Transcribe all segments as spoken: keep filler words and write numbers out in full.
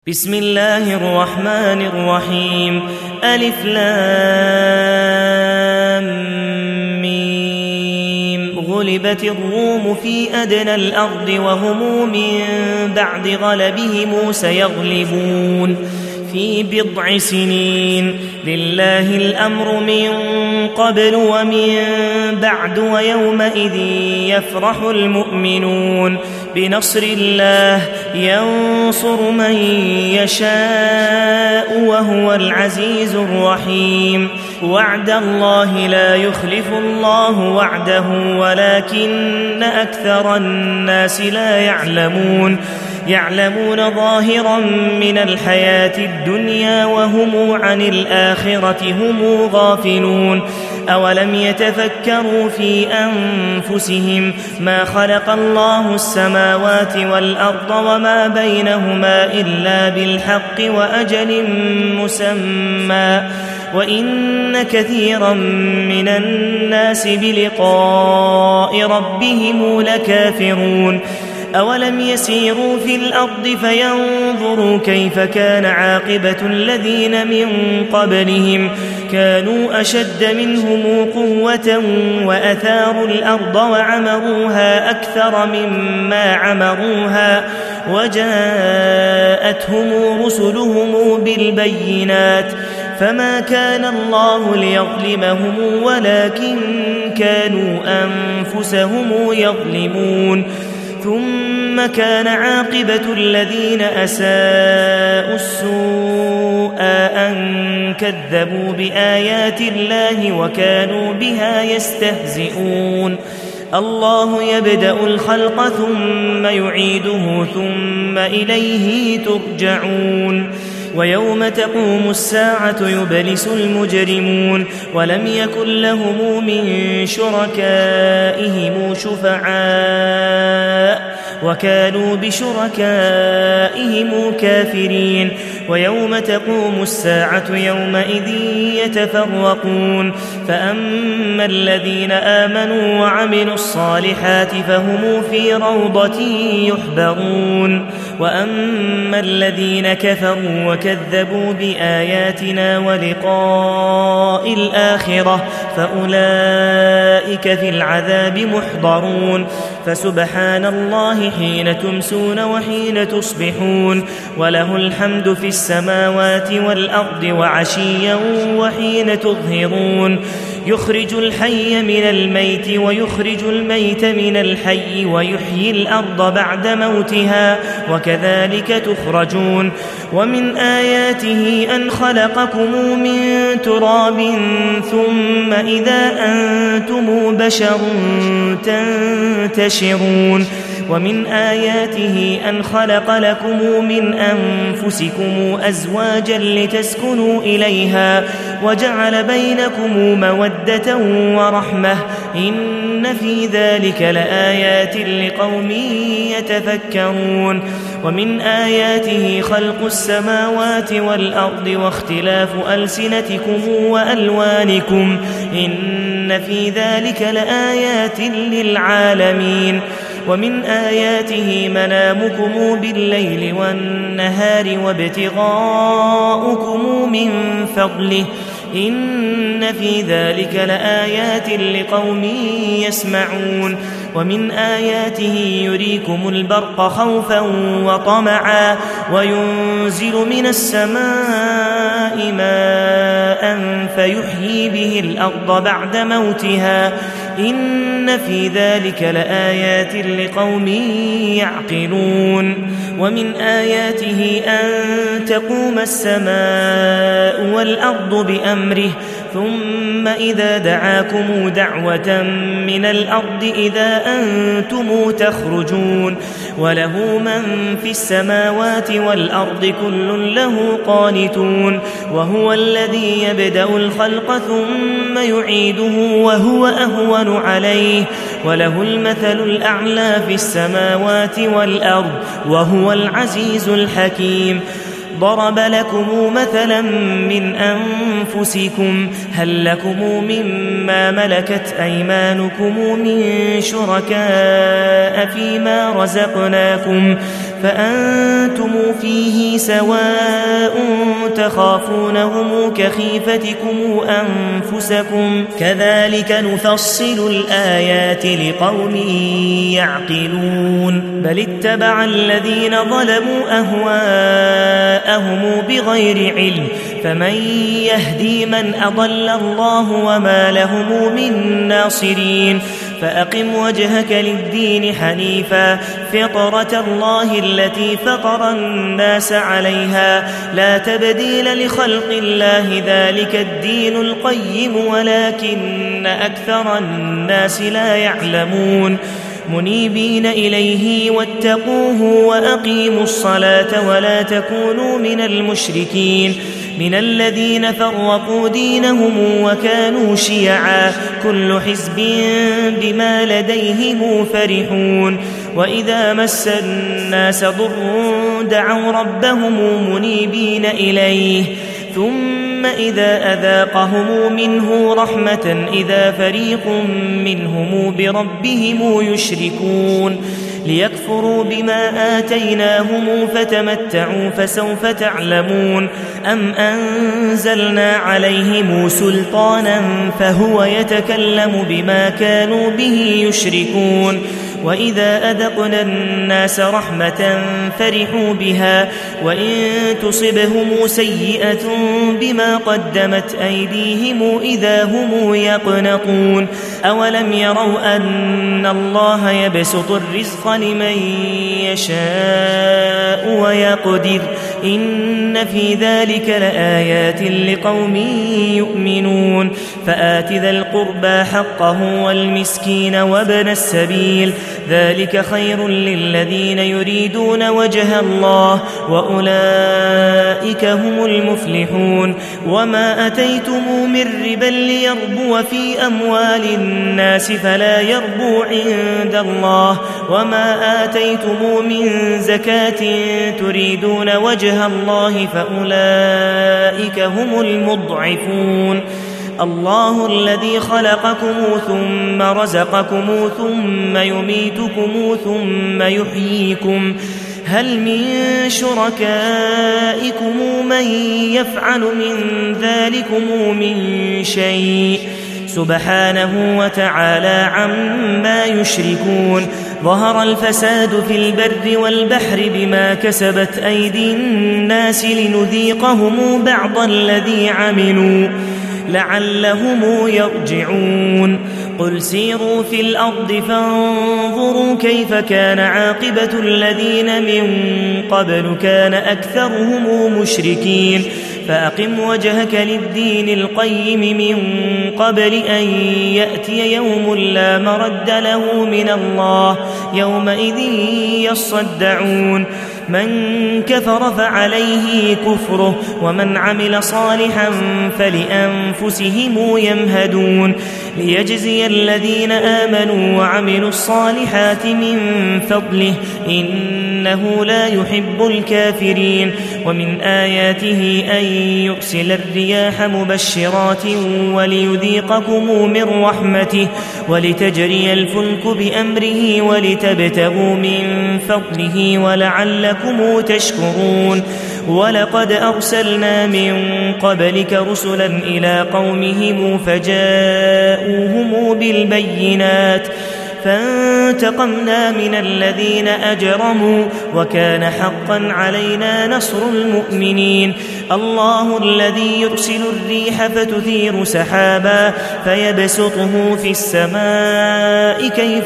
بسم الله الرحمن الرحيم. ألف لام ميم. غلبت الروم في أدنى الأرض وهم من بعد غلبهم سيغلبون في بضع سنين. لله الأمر من قبل ومن بعد ويومئذ يفرح المؤمنون بنصر الله ينصر من يشاء وهو العزيز الرحيم. وعد الله لا يخلف الله وعده ولكن أكثر الناس لا يعلمون يعلمون ظاهرا من الحياة الدنيا وهم عن الآخرة هم غافلون. أولم يتفكروا في أنفسهم ما خلق الله السماوات والأرض وما بينهما إلا بالحق وأجل مسمى وإن كثيرا من الناس بلقاء ربهم لكافرون. أولم يسيروا في الأرض فينظروا كيف كان عاقبة الذين من قبلهم كانوا أشد منهم قوة وأثاروا الأرض وعمروها أكثر مما عمروها وجاءتهم رسلهم بالبينات فما كان الله ليظلمهم ولكن كانوا أنفسهم يظلمون. ثم كان عاقبة الذين أساءوا السوء أن كذبوا بآيات الله وكانوا بها يستهزئون. الله يبدأ الخلق ثم يعيده ثم إليه ترجعون. ويوم تقوم الساعة يبلس المجرمون ولم يكن لهم من شركائهم شفعاء وكانوا بشركائهم كافرين. ويوم تقوم الساعة يومئذ يتفرقون فأما الذين آمنوا وعملوا الصالحات فهم في روضة يحبرون وأما الذين كفروا وكذبوا بآياتنا ولقاء الآخرة فأولئك في العذاب محضرون. فسبحان الله حين تمسون وحين تصبحون وله الحمد في السماوات والأرض وعشيا وحين تظهرون. يخرج الحي من الميت ويخرج الميت من الحي ويحيي الأرض بعد موتها وكذلك تخرجون. ومن آياته أن خلقكم من تراب ثم إذا أنتم بشر تنتشرون. ومن آياته أن خلق لكم من أنفسكم أزواجا لتسكنوا إليها وجعل بينكم مودة ورحمة إن في ذلك لآيات لقوم يتفكرون. ومن آياته خلق السماوات والأرض واختلاف ألسنتكم وألوانكم إن في ذلك لآيات للعالمين. ومن آياته منامكم بالليل والنهار وابتغاؤكم من فضله إن في ذلك لآيات لقوم يسمعون. ومن آياته يريكم البرق خوفا وطمعا وينزل من السماء ماء فيحيي به الأرض بعد موتها إن في ذلك لآيات لقوم يعقلون. ومن آياته أن تقوم السماء والأرض بأمره ثم إذا دعاكم دعوة من الأرض إذا أنتم تخرجون. وله من في السماوات والأرض كل له قانتون. وهو الذي يبدأ الخلق ثم يعيده وهو أهون عليه وله المثل الأعلى في السماوات والأرض وهو العزيز الحكيم. ضرب لكم مثلا من أنفسكم هل لكم مما ملكت أيمانكم من شركاء فيما رزقناكم فأنتم فيه سواء تخافونهم كخيفتكم أنفسكم كذلك نفصل الآيات لقوم يعقلون بل اتبع الذين ظلموا أهواءهم بغير علم فمن يهدي من أضل الله وما لهم من ناصرين فأقم وجهك للدين حنيفا فطرة الله التي فطر الناس عليها لا تبديل لخلق الله ذلك الدين القيم ولكن أكثر الناس لا يعلمون منيبين إليه واتقوه وأقيموا الصلاة ولا تكونوا من المشركين من الذين فرقوا دينهم وكانوا شيعا كل حزب بما لديهم فرحون وإذا مس الناس ضر دعوا ربهم منيبين إليه ثم إذا أذاقهم منه رحمة إذا فريق منهم بربهم يشركون ليكفروا بما آتيناهم فتمتعوا فسوف تعلمون أم أنزلنا عليهم سلطانا فهو يتكلم بما كانوا به يشركون وإذا أذقنا الناس رحمة فرحوا بها وإن تصبهم سيئة بما قدمت أيديهم إذا هم يقنطون أولم يروا أن الله يبسط الرزق لمن يشاء ويقدر إن في ذلك لآيات لقوم يؤمنون فآت ذا القربى حقه والمسكين وابن السبيل ذلك خير للذين يريدون وجه الله وأولئك هم المفلحون وما أتيتم من ربا ليربو في أموال الناس فلا يربو عند الله وما آتيتم من زكاة تريدون وجه الله فأولئك هم المضعفون الله الذي خلقكم ثم رزقكم ثم يميتكم ثم يحييكم هل من شركائكم من يفعل من ذلكم من شيء سبحانه وتعالى عما يشركون ظهر الفساد في البر والبحر بما كسبت أيدي الناس لنذيقهم بعض الذي عملوا لعلهم يرجعون قل سيروا في الأرض فانظروا كيف كان عاقبة الذين من قبل كان أكثرهم مشركين فأقم وجهك للدين القيم من قبل أن يأتي يوم لا مرد له من الله يومئذ يصدعون من كفر فعليه كفره ومن عمل صالحا فلأنفسهم يمهدون ليجزي الذين آمنوا وعملوا الصالحات من فضله إنه لا يحب الكافرين ومن آياته أن يرسل الرياح مبشرات وليذيقكم من رحمته ولتجري الفلك بأمره ولتبتغوا من فضله ولعلكم تشكرون ولقد أرسلنا من قبلك رسلا إلى قومهم فجاءوهم بالبينات فانتقمنا من الذين أجرموا وكان حقا علينا نصر المؤمنين الله الذي يرسل الريح فتثير سحابا فيبسطه في السماء كيف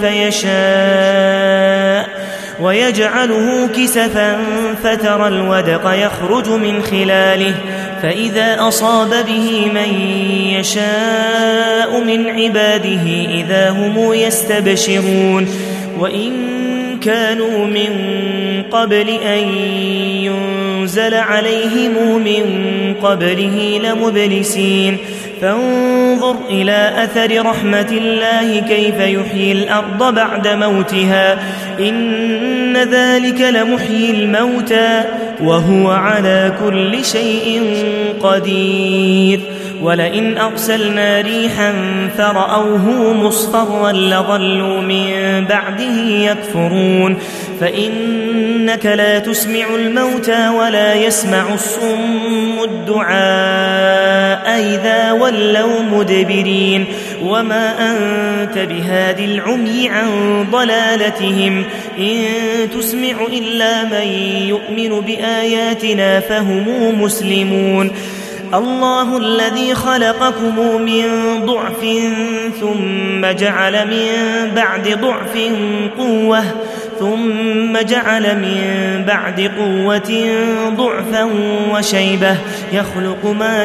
يشاء ويجعله كسفا فترى الودق يخرج من خلاله فإذا أصاب به من يشاء من عباده إذا هم يستبشرون وإن كانوا من قبل أن ينزل عليهم من قبله لمبلسين فانظر إلى أثر رحمة الله كيف يحيي الأرض بعد موتها إن ذلك لمحيي الموتى وهو على كل شيء قدير ولئن أرسلنا ريحا فرأوه مصفرا لظلوا من بعده يكفرون فإنك لا تسمع الموتى ولا يسمع الصم الدعاء إذا ولوا مدبرين وما أنت بهاد العمي عن ضلالتهم إن تسمع إلا من يؤمن بآياتنا فهم مسلمون الله الذي خلقكم من ضعف ثم جعل من بعد ضعف قوة ثم جعل من بعد قوة ضعفا وشيبة يخلق ما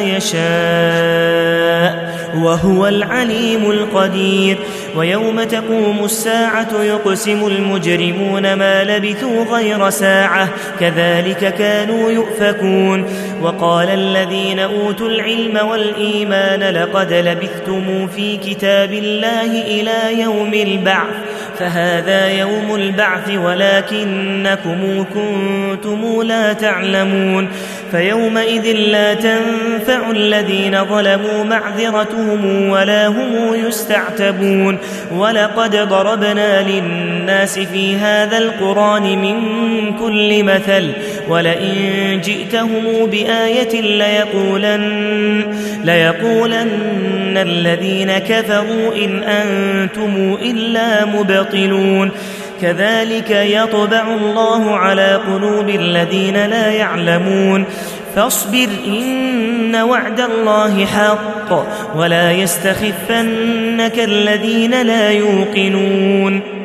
يشاء وهو العليم القدير ويوم تقوم الساعة يقسم المجرمون ما لبثوا غير ساعة كذلك كانوا يؤفكون وقال الذين أوتوا العلم والإيمان لقد لبثتم في كتاب الله إلى يوم البعث فهذا يوم البعث ولكنكم كنتم لا تعلمون فيومئذ لا تنفع الذين ظلموا معذرتهم ولا هم يستعتبون ولقد ضربنا للناس في هذا القرآن من كل مثل ولئن جئتهم بآية ليقولن, ليقولن الذين كفروا إن أنتم إلا مبطلون كذلك يطبع الله على قلوب الذين لا يعلمون فاصبر إن وعد الله حق ولا يستخفنك الذين لا يوقنون